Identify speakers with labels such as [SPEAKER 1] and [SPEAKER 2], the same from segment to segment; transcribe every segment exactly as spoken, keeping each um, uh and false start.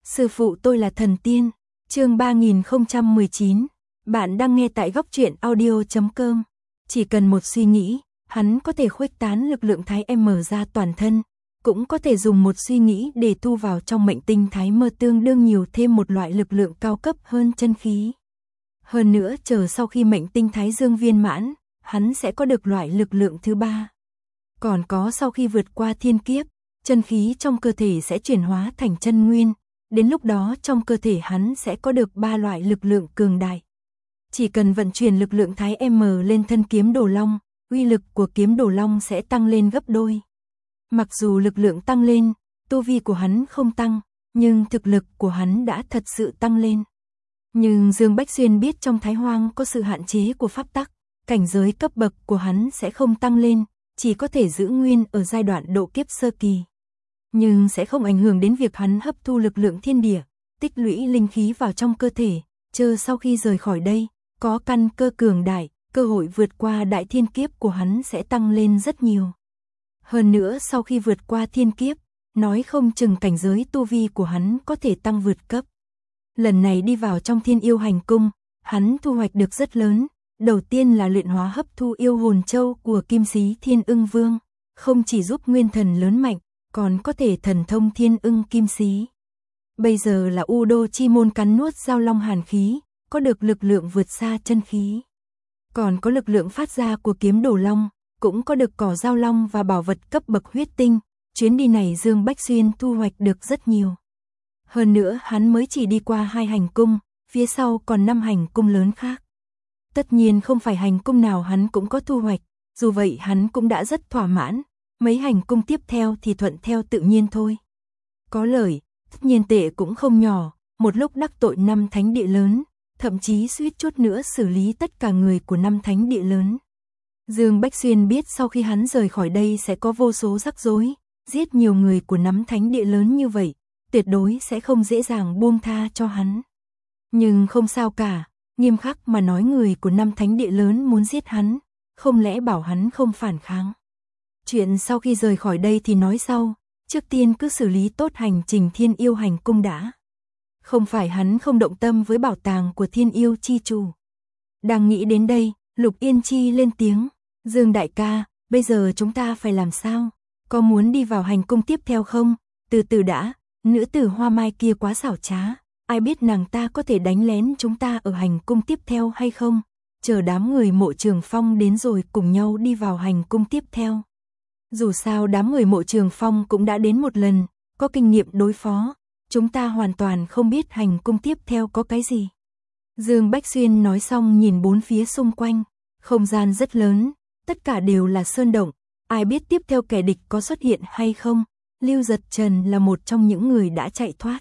[SPEAKER 1] Sư phụ tôi là thần tiên. Chương ba nghìn không trăm mười chín. Bạn đang nghe tại góc truyện audio chấm com. Chỉ cần một suy nghĩ, hắn có thể khuếch tán lực lượng Thái M ra toàn thân, cũng có thể dùng một suy nghĩ để thu vào trong mệnh tinh Thái Mơ tương đương nhiều thêm một loại lực lượng cao cấp hơn chân khí. Hơn nữa chờ sau khi mệnh tinh Thái Dương viên mãn, hắn sẽ có được loại lực lượng thứ ba. Còn có sau khi vượt qua thiên kiếp, chân khí trong cơ thể sẽ chuyển hóa thành chân nguyên, đến lúc đó trong cơ thể hắn sẽ có được ba loại lực lượng cường đại. Chỉ cần vận chuyển lực lượng Thái M lên thân kiếm Đồ Long, uy lực của kiếm Đồ Long sẽ tăng lên gấp đôi. Mặc dù lực lượng tăng lên, tu vi của hắn không tăng, nhưng thực lực của hắn đã thật sự tăng lên. Nhưng Dương Bách Xuyên biết trong Thái Hoang có sự hạn chế của pháp tắc, cảnh giới cấp bậc của hắn sẽ không tăng lên, chỉ có thể giữ nguyên ở giai đoạn độ kiếp sơ kỳ. Nhưng sẽ không ảnh hưởng đến việc hắn hấp thu lực lượng thiên địa, tích lũy linh khí vào trong cơ thể, chờ sau khi rời khỏi đây, có căn cơ cường đại, cơ hội vượt qua đại thiên kiếp của hắn sẽ tăng lên rất nhiều. Hơn nữa sau khi vượt qua thiên kiếp, nói không chừng cảnh giới tu vi của hắn có thể tăng vượt cấp. Lần này đi vào trong Thiên Yêu Hành Cung, hắn thu hoạch được rất lớn. Đầu tiên là luyện hóa hấp thu yêu hồn châu của Kim Sĩ Thiên Ưng Vương, không chỉ giúp nguyên thần lớn mạnh, còn có thể thần thông Thiên Ưng Kim Sĩ. Bây giờ là U Đô Chi Môn cắn nuốt Giao Long hàn khí, có được lực lượng vượt xa chân khí. Còn có lực lượng phát ra của kiếm Đồ Long, cũng có được cỏ Giao Long và bảo vật cấp bậc huyết tinh. Chuyến đi này Dương Bách Xuyên thu hoạch được rất nhiều. Hơn nữa hắn mới chỉ đi qua hai hành cung, phía sau còn năm hành cung lớn khác. Tất nhiên không phải hành cung nào hắn cũng có thu hoạch, dù vậy hắn cũng đã rất thỏa mãn, mấy hành cung tiếp theo thì thuận theo tự nhiên thôi. Có lời, tất nhiên tệ cũng không nhỏ, một lúc đắc tội năm thánh địa lớn, thậm chí suýt chút nữa xử lý tất cả người của năm thánh địa lớn. Dương Bách Xuyên biết sau khi hắn rời khỏi đây sẽ có vô số rắc rối, giết nhiều người của năm thánh địa lớn như vậy, tuyệt đối sẽ không dễ dàng buông tha cho hắn. Nhưng không sao cả. Nghiêm khắc mà nói người của năm thánh địa lớn muốn giết hắn, không lẽ bảo hắn không phản kháng. Chuyện sau khi rời khỏi đây thì nói sau, trước tiên cứ xử lý tốt hành trình Thiên Yêu Hành Cung đã. Không phải hắn không động tâm với bảo tàng của Thiên Yêu Chi Chủ. Đang nghĩ đến đây, Lục Yên Chi lên tiếng, Dương đại ca, bây giờ chúng ta phải làm sao? Có muốn đi vào hành cung tiếp theo không? Từ từ đã, nữ tử Hoa Mai kia quá xảo trá. Ai biết nàng ta có thể đánh lén chúng ta ở hành cung tiếp theo hay không? Chờ đám người Mộ Trường Phong đến rồi cùng nhau đi vào hành cung tiếp theo. Dù sao đám người Mộ Trường Phong cũng đã đến một lần, có kinh nghiệm đối phó. Chúng ta hoàn toàn không biết hành cung tiếp theo có cái gì. Dương Bách Xuyên nói xong nhìn bốn phía xung quanh. Không gian rất lớn, tất cả đều là sơn động. Ai biết tiếp theo kẻ địch có xuất hiện hay không? Lưu Giật Trần là một trong những người đã chạy thoát.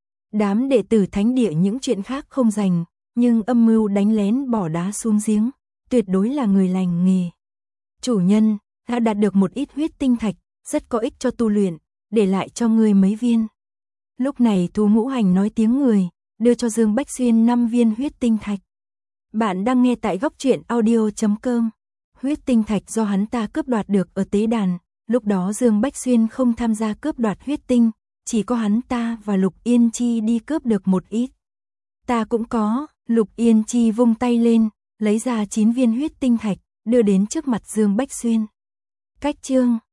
[SPEAKER 1] Đám đệ tử thánh địa những chuyện khác không dành, nhưng âm mưu đánh lén bỏ đá xuống giếng, tuyệt đối là người lành nghề. Chủ nhân, đã đạt được một ít huyết tinh thạch, rất có ích cho tu luyện, để lại cho ngươi mấy viên. Lúc này Thú Ngũ Hành nói tiếng người, đưa cho Dương Bách Xuyên năm viên huyết tinh thạch. Bạn đang nghe tại góc truyện audio chấm com. Huyết tinh thạch do hắn ta cướp đoạt được ở tế đàn, lúc đó Dương Bách Xuyên không tham gia cướp đoạt huyết tinh. Chỉ có hắn ta và Lục Yên Chi đi cướp được một ít. Ta cũng có, Lục Yên Chi vung tay lên, lấy ra chín viên huyết tinh thạch, đưa đến trước mặt Dương Bách Xuyên. Cách chương